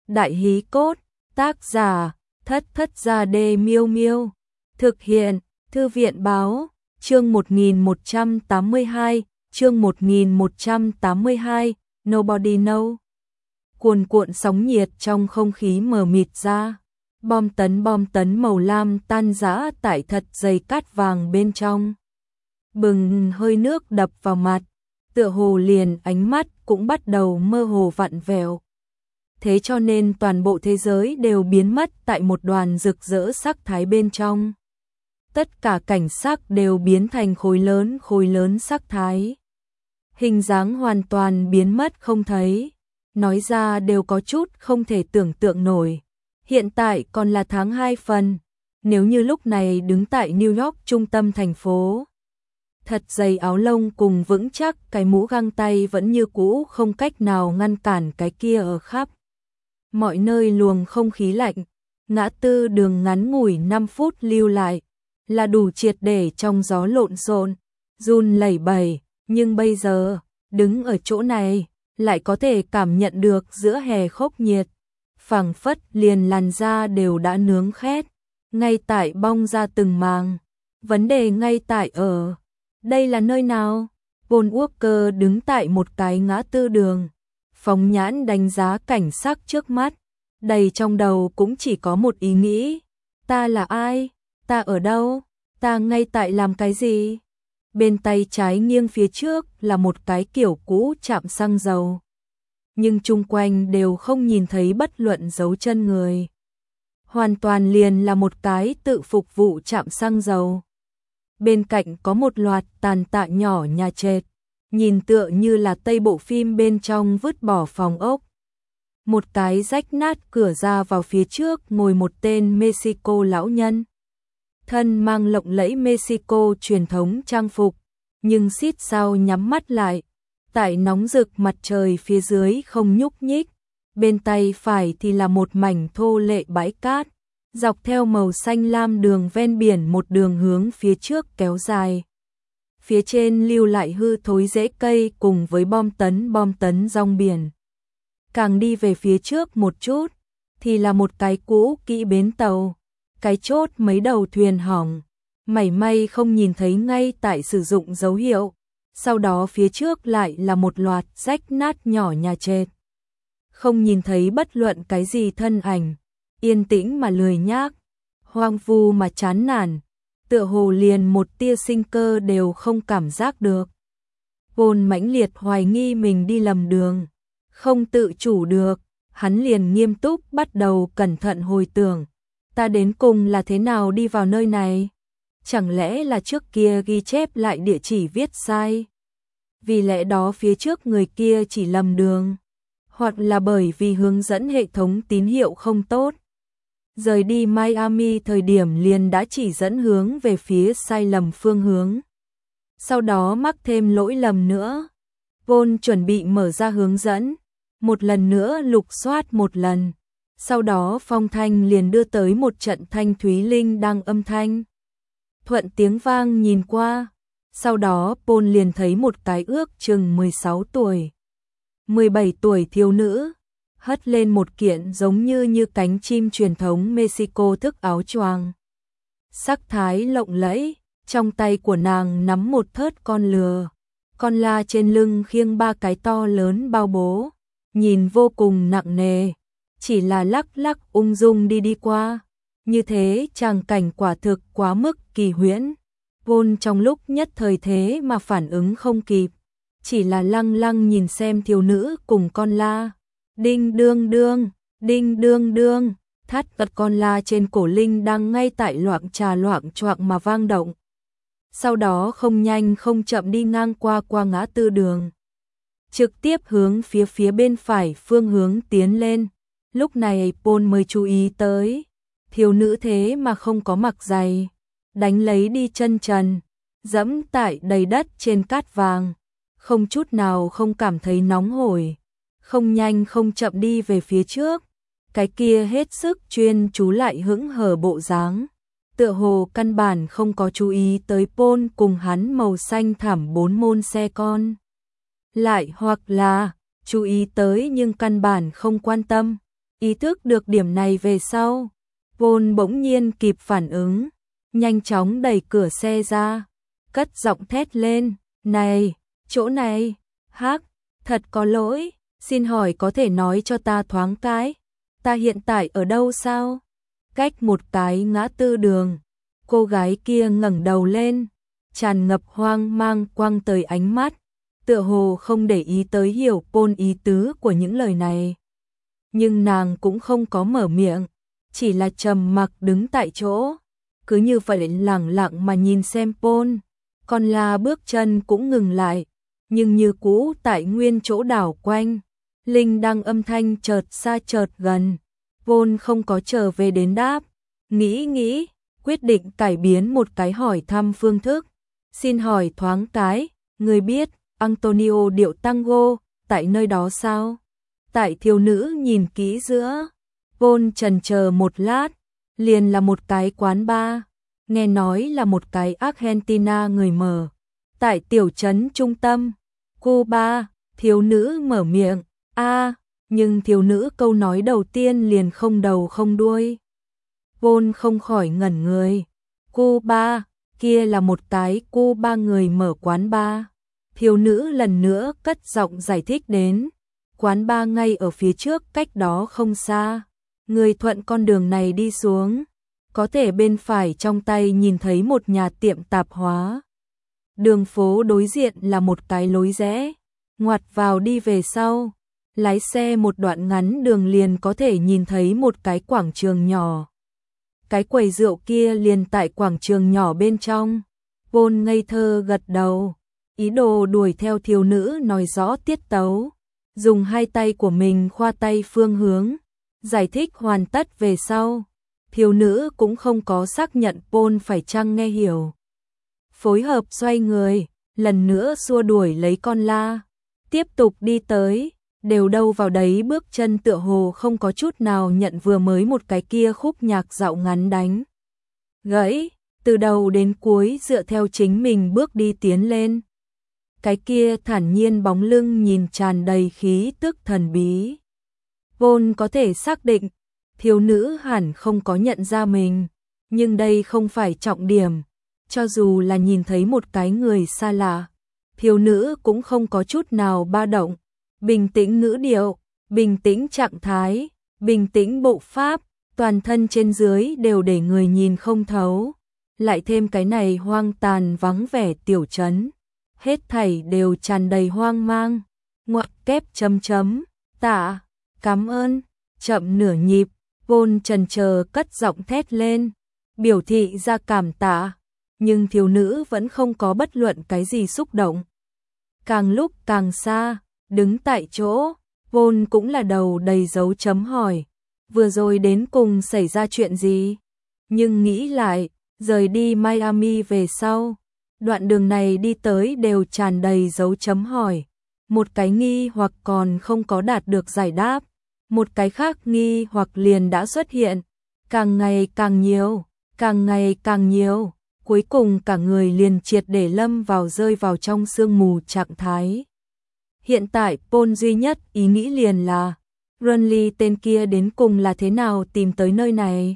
Đại hí cốt, tác giả, Thất Thất Gia Đê Miêu Miêu. Thực hiện, Thư viện báo, chương 1182, chương 1182, Nobody Know. Cuồn cuộn sóng nhiệt trong không khí mờ mịt ra. Bom tấn màu lam tan rã tại thật dày cát vàng bên trong. Bừng hơi nước đập vào mặt, tựa hồ liền ánh mắt cũng bắt đầu mơ hồ vặn vẹo. Thế cho nên toàn bộ thế giới đều biến mất tại một đoàn rực rỡ sắc thái bên trong. Tất cả cảnh sắc đều biến thành khối lớn sắc thái. Hình dáng hoàn toàn biến mất không thấy. Nói ra đều có chút không thể tưởng tượng nổi. Hiện tại còn là tháng 2 phần. Nếu như lúc này đứng tại New York trung tâm thành phố, thật dày áo lông cùng vững chắc cái mũ găng tay vẫn như cũ không cách nào ngăn cản cái kia ở khắp mọi nơi luồng không khí lạnh. Ngã tư đường ngắn ngủi 5 phút lưu lại là đủ triệt để trong gió lộn xộn, run lẩy bẩy, nhưng bây giờ, đứng ở chỗ này, lại có thể cảm nhận được giữa hè khốc nhiệt, phảng phất liền làn da đều đã nướng khét, ngay tại bong ra từng màng. Vấn đề ngay tại ở, đây là nơi nào? Paul Walker đứng tại một cái ngã tư đường, phóng nhãn đánh giá cảnh sắc trước mắt, đầy trong đầu cũng chỉ có một ý nghĩ, ta là ai? Ta ở đâu? Ta ngay tại làm cái gì? Bên tay trái nghiêng phía trước là một cái kiểu cũ trạm xăng dầu. Nhưng chung quanh đều không nhìn thấy bất luận dấu chân người. Hoàn toàn liền là một cái tự phục vụ trạm xăng dầu. Bên cạnh có một loạt tàn tạ nhỏ nhà trệt, nhìn tựa như là Tây bộ phim bên trong vứt bỏ phòng ốc. Một cái rách nát cửa ra vào phía trước ngồi một tên Mexico lão nhân. Thân mang lộng lẫy Mexico truyền thống trang phục, nhưng xít sao nhắm mắt lại, tại nóng rực mặt trời phía dưới không nhúc nhích. Bên tay phải thì là một mảnh thô lệ bãi cát, dọc theo màu xanh lam đường ven biển một đường hướng phía trước kéo dài. Phía trên lưu lại hư thối rễ cây cùng với bom tấn rong biển. Càng đi về phía trước một chút, thì là một cái cũ kỹ bến tàu. Cái chốt mấy đầu thuyền hỏng, mảy may không nhìn thấy ngay tại sử dụng dấu hiệu. Sau đó phía trước lại là một loạt rách nát nhỏ nhà trệt. Không nhìn thấy bất luận cái gì thân ảnh, yên tĩnh mà lười nhác, hoang vu mà chán nản, tựa hồ liền một tia sinh cơ đều không cảm giác được. Paul mãnh liệt hoài nghi mình đi lầm đường, không tự chủ được, hắn liền nghiêm túc bắt đầu cẩn thận hồi tưởng. Ta đến cùng là thế nào đi vào nơi này? Chẳng lẽ là trước kia ghi chép lại địa chỉ viết sai? Vì lẽ đó phía trước người kia chỉ lầm đường? Hoặc là bởi vì hướng dẫn hệ thống tín hiệu không tốt? Rời đi Miami thời điểm liền đã chỉ dẫn hướng về phía sai lầm phương hướng. Sau đó mắc thêm lỗi lầm nữa. Paul chuẩn bị mở ra hướng dẫn, một lần nữa lục soát một lần. Sau đó phong thanh liền đưa tới một trận thanh thúy linh đang âm thanh. Thuận tiếng vang nhìn qua, sau đó Paul liền thấy một cái ước chừng 16 tuổi, 17 tuổi thiếu nữ, hất lên một kiện giống như cánh chim truyền thống Mexico thức áo choàng. Sắc thái lộng lẫy, trong tay của nàng nắm một thớt con lừa, con la trên lưng khiêng 3 cái to lớn bao bố, nhìn vô cùng nặng nề. Chỉ là lắc lắc ung dung đi qua. Như thế tràng cảnh quả thực quá mức kỳ huyễn. Paul trong lúc nhất thời thế mà phản ứng không kịp. Chỉ là lăng nhìn xem thiếu nữ cùng con la. Đinh đương đương, thắt vật con la trên cổ linh đang ngay tại loạng choạng mà vang động. Sau đó không nhanh không chậm đi ngang qua ngã tư đường. Trực tiếp hướng phía bên phải phương hướng tiến lên. Lúc này Paul mới chú ý tới, thiếu nữ thế mà không có mặc giày, đánh lấy đi chân trần, dẫm tại đầy đất trên cát vàng, không chút nào không cảm thấy nóng hổi, không nhanh không chậm đi về phía trước, cái kia hết sức chuyên chú lại hững hờ bộ dáng, tựa hồ căn bản không có chú ý tới Paul cùng hắn màu xanh thảm 4 môn xe con. Lại hoặc là chú ý tới nhưng căn bản không quan tâm. Ý thức được điểm này về sau, Paul bỗng nhiên kịp phản ứng, nhanh chóng đẩy cửa xe ra, cất giọng thét lên, này, chỗ này, hắc, thật có lỗi, xin hỏi có thể nói cho ta thoáng cái, ta hiện tại ở đâu sao? Cách một cái ngã tư đường, cô gái kia ngẩng đầu lên, tràn ngập hoang mang quăng tới ánh mắt, tựa hồ không để ý tới hiểu Paul ý tứ của những lời này. Nhưng nàng cũng không có mở miệng, chỉ là trầm mặc đứng tại chỗ, cứ như vậy lẳng lặng mà nhìn xem Paul, còn là bước chân cũng ngừng lại, nhưng như cũ tại nguyên chỗ đảo quanh, linh đăng âm thanh chợt xa chợt gần, Paul không có trở về đến đáp, nghĩ, quyết định cải biến một cái hỏi thăm phương thức, xin hỏi thoáng cái, người biết Antonio điệu tango tại nơi đó sao? Tại thiếu nữ nhìn kỹ giữa, Paul chần chờ một lát, liền là một cái quán bar, nghe nói là một cái Argentina người mở, tại tiểu trấn trung tâm, Cuba, thiếu nữ mở miệng, nhưng thiếu nữ câu nói đầu tiên liền không đầu không đuôi. Paul không khỏi ngẩn người, Cuba, kia là một cái Cuba người mở quán bar. Thiếu nữ lần nữa cất giọng giải thích đến, quán bar ngay ở phía trước cách đó không xa, người thuận con đường này đi xuống, có thể bên phải trong tay nhìn thấy một nhà tiệm tạp hóa. Đường phố đối diện là một cái lối rẽ, ngoặt vào đi về sau, lái xe một đoạn ngắn đường liền có thể nhìn thấy một cái quảng trường nhỏ. Cái quầy rượu kia liền tại quảng trường nhỏ bên trong. Paul ngây thơ gật đầu, ý đồ đuổi theo thiếu nữ nói rõ tiết tấu, dùng hai tay của mình khoa tay phương hướng, giải thích hoàn tất về sau. Thiếu nữ cũng không có xác nhận Paul phải chăng nghe hiểu. Phối hợp xoay người, lần nữa xua đuổi lấy con la, tiếp tục đi tới, đều đâu vào đấy bước chân tựa hồ không có chút nào nhận vừa mới một cái kia khúc nhạc dạo ngắn đánh. Gãy, từ đầu đến cuối dựa theo chính mình bước đi tiến lên. Cái kia thản nhiên bóng lưng nhìn tràn đầy khí tức thần bí. Paul có thể xác định, thiếu nữ hẳn không có nhận ra mình, nhưng đây không phải trọng điểm. Cho dù là nhìn thấy một cái người xa lạ, thiếu nữ cũng không có chút nào ba động, bình tĩnh ngữ điệu, bình tĩnh trạng thái, bình tĩnh bộ pháp, toàn thân trên dưới đều để người nhìn không thấu. Lại thêm cái này hoang tàn vắng vẻ tiểu trấn, hết thảy đều tràn đầy hoang mang. Ngoặc kép chấm chấm, tạ, cảm ơn, chậm nửa nhịp, Paul chần chờ cất giọng thét lên, biểu thị ra cảm tạ, nhưng thiếu nữ vẫn không có bất luận cái gì xúc động. Càng lúc càng xa, đứng tại chỗ, Paul cũng là đầu đầy dấu chấm hỏi, vừa rồi đến cùng xảy ra chuyện gì? Nhưng nghĩ lại, rời đi Miami về sau, đoạn đường này đi tới đều tràn đầy dấu chấm hỏi, một cái nghi hoặc còn không có đạt được giải đáp, một cái khác nghi hoặc liền đã xuất hiện, càng ngày càng nhiều, càng ngày càng nhiều, cuối cùng cả người liền triệt để lâm vào rơi vào trong sương mù trạng thái. Hiện tại Paul duy nhất ý nghĩ liền là, Runley tên kia đến cùng là thế nào tìm tới nơi này.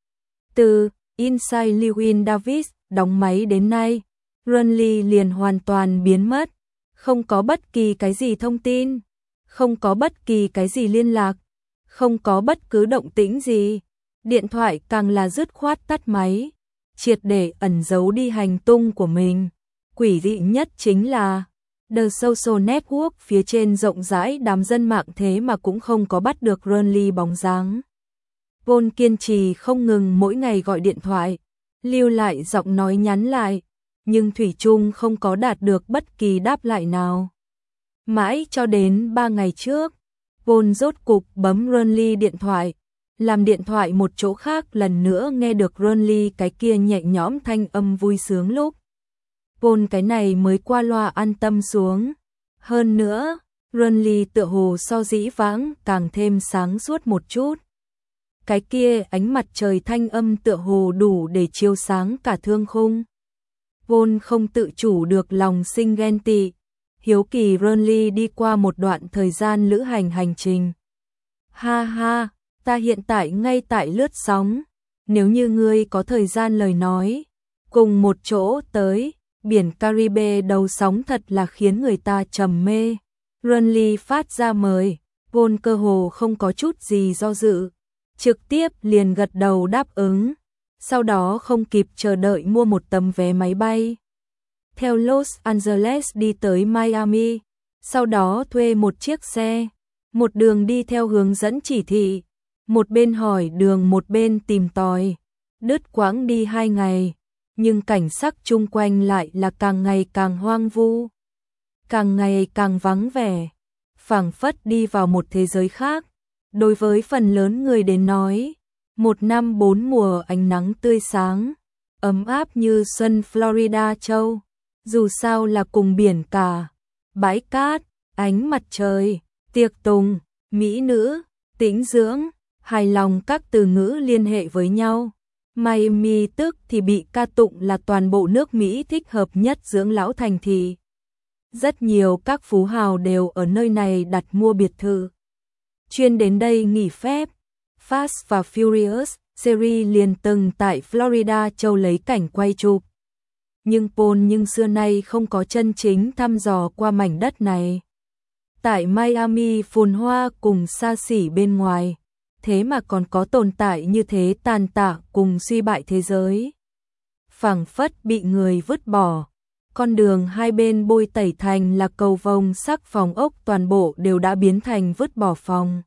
Từ Inside Llewyn Davis đóng máy đến nay, Runley liền hoàn toàn biến mất, không có bất kỳ cái gì thông tin, không có bất kỳ cái gì liên lạc, không có bất cứ động tĩnh gì, điện thoại càng là dứt khoát tắt máy, triệt để ẩn giấu đi hành tung của mình. Quỷ dị nhất chính là The Social Network phía trên rộng rãi đám dân mạng thế mà cũng không có bắt được Runley bóng dáng. Paul kiên trì không ngừng mỗi ngày gọi điện thoại, lưu lại giọng nói nhắn lại, nhưng thủy chung không có đạt được bất kỳ đáp lại nào. Mãi cho đến 3 ngày trước, Paul rốt cục bấm Runley điện thoại, làm điện thoại một chỗ khác lần nữa nghe được Runley cái kia nhẹ nhõm thanh âm vui sướng lúc. Paul cái này mới qua loa an tâm xuống. Hơn nữa, Runley tựa hồ so dĩ vãng càng thêm sáng suốt một chút. Cái kia ánh mặt trời thanh âm tựa hồ đủ để chiếu sáng cả thương khung. Paul không tự chủ được lòng sinh ghen tị, hiếu kỳ Runley đi qua một đoạn thời gian lữ hành hành trình. Ha ha, Ta hiện tại ngay tại lướt sóng, nếu như ngươi có thời gian lời nói, cùng một chỗ tới, biển Caribe đầu sóng thật là khiến người ta trầm mê. Runley phát ra mời, Paul cơ hồ không có chút gì do dự, trực tiếp liền gật đầu đáp ứng, sau đó không kịp chờ đợi mua một tấm vé máy bay. Theo Los Angeles đi tới Miami, sau đó thuê một chiếc xe, một đường đi theo hướng dẫn chỉ thị, một bên hỏi đường một bên tìm tòi, đứt quãng đi 2 ngày, nhưng cảnh sắc chung quanh lại là càng ngày càng hoang vu, càng ngày càng vắng vẻ, phảng phất đi vào một thế giới khác. Đối với phần lớn người đến nói, một năm 4 mùa ánh nắng tươi sáng, ấm áp như xuân Florida châu, dù sao là cùng biển cả, bãi cát, ánh mặt trời, tiệc tùng, mỹ nữ, tĩnh dưỡng, hài lòng các từ ngữ liên hệ với nhau. Miami tức thì bị ca tụng là toàn bộ nước Mỹ thích hợp nhất dưỡng lão thành thị. Rất nhiều các phú hào đều ở nơi này đặt mua biệt thự, chuyên đến đây nghỉ phép. Fast và Furious series liền từng tại Florida châu lấy cảnh quay chụp. Nhưng Paul xưa nay không có chân chính thăm dò qua mảnh đất này. Tại Miami phồn hoa cùng xa xỉ bên ngoài, thế mà còn có tồn tại như thế tàn tạ cùng suy bại thế giới. Phảng phất bị người vứt bỏ, con đường hai bên bôi tẩy thành là cầu vồng sắc, phòng ốc toàn bộ đều đã biến thành vứt bỏ phòng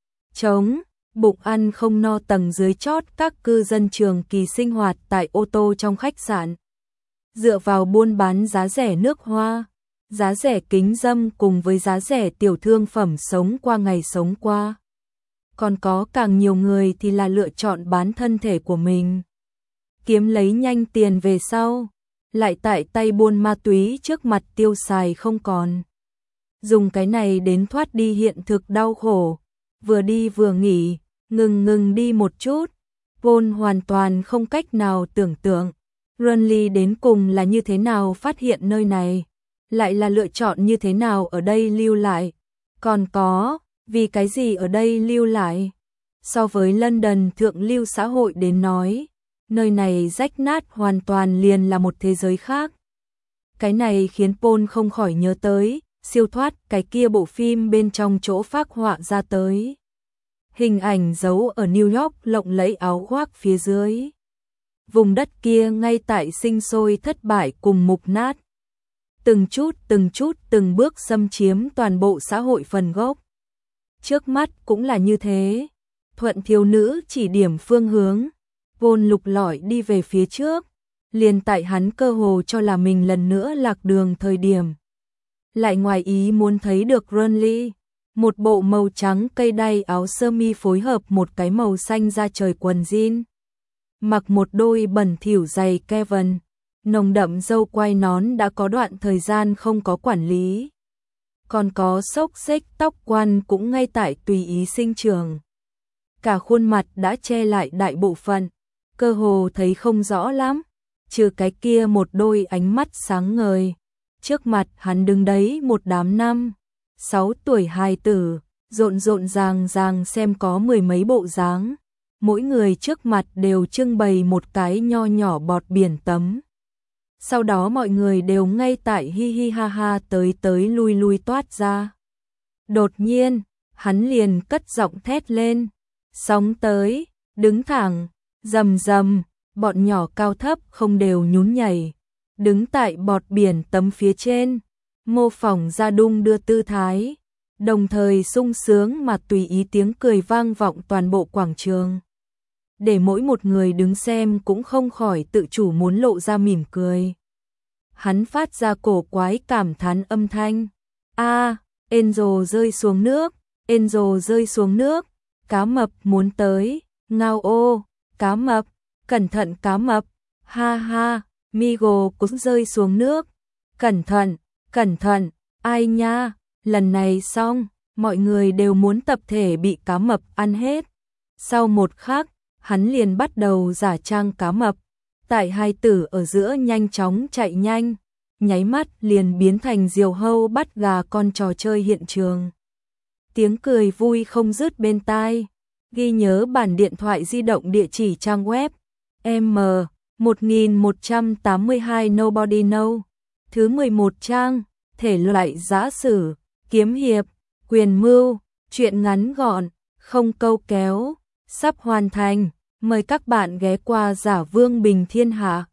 trống, bụng ăn không no. Tầng dưới chót các cư dân trường kỳ sinh hoạt tại ô tô trong khách sạn, dựa vào buôn bán giá rẻ nước hoa, giá rẻ kính dâm cùng với giá rẻ tiểu thương phẩm sống qua ngày sống qua. Còn có càng nhiều người thì là lựa chọn bán thân thể của mình, kiếm lấy nhanh tiền về sau, lại tại tay buôn ma túy trước mặt tiêu xài không còn. Dùng cái này đến thoát đi hiện thực đau khổ, vừa đi vừa nghỉ, ngừng đi một chút. Paul hoàn toàn không cách nào tưởng tượng Runley đến cùng là như thế nào phát hiện nơi này, lại là lựa chọn như thế nào ở đây lưu lại, còn có vì cái gì ở đây lưu lại. So với London thượng lưu xã hội đến nói, nơi này rách nát hoàn toàn liền là một thế giới khác. Cái này khiến Paul không khỏi nhớ tới Siêu thoát, cái kia bộ phim bên trong chỗ phác họa ra tới hình ảnh giấu ở New York lộng lẫy áo khoác phía dưới. Vùng đất kia ngay tại sinh sôi thất bại cùng mục nát. Từng chút từng bước xâm chiếm toàn bộ xã hội phần gốc. Trước mắt cũng là như thế. Thuận thiếu nữ chỉ điểm phương hướng, Paul lục lọi đi về phía trước. Liền tại hắn cơ hồ cho là mình lần nữa lạc đường thời điểm, lại ngoài ý muốn thấy được Runley, một bộ màu trắng cây đay áo sơ mi phối hợp một cái màu xanh da trời quần jean, mặc một đôi bẩn thỉu giày Kevin, nồng đậm râu quai nón đã có đoạn thời gian không có quản lý, còn có xốc xếch tóc quăn cũng ngay tại tùy ý sinh trưởng. Cả khuôn mặt đã che lại đại bộ phận, cơ hồ thấy không rõ lắm, trừ cái kia một đôi ánh mắt sáng ngời. Trước mặt hắn đứng đấy một đám 5-6 tuổi hài tử, rộn ràng xem có mười mấy bộ dáng. Mỗi người trước mặt đều trưng bày một cái nho nhỏ bọt biển tấm. Sau đó mọi người đều ngay tại hi hi ha ha tới lui toát ra. Đột nhiên, hắn liền cất giọng thét lên. Sóng tới, đứng thẳng, rầm, bọn nhỏ cao thấp không đều nhún nhảy. Đứng tại bọt biển tấm phía trên, mô phỏng ra đung đưa tư thái, đồng thời sung sướng mà tùy ý tiếng cười vang vọng toàn bộ quảng trường. Để mỗi một người đứng xem cũng không khỏi tự chủ muốn lộ ra mỉm cười. Hắn phát ra cổ quái cảm thán âm thanh. Angel rơi xuống nước, Angel rơi xuống nước, cá mập muốn tới, ngao ô, cá mập, cẩn thận cá mập, ha ha. Migo cũng rơi xuống nước. Cẩn thận, ai nha, lần này xong, mọi người đều muốn tập thể bị cá mập ăn hết. Sau một khắc, hắn liền bắt đầu giả trang cá mập, tại hai tử ở giữa nhanh chóng chạy nhanh, nháy mắt liền biến thành diều hâu bắt gà con trò chơi hiện trường. Tiếng cười vui không dứt bên tai, Ghi nhớ bản điện thoại di động, địa chỉ trang web M1182 Nobody Know. Thứ 11 trang, thể loại giã sử, kiếm hiệp, quyền mưu, truyện ngắn gọn, không câu kéo, sắp hoàn thành. Mời các bạn ghé qua Giả Vương Bình Thiên Hạ.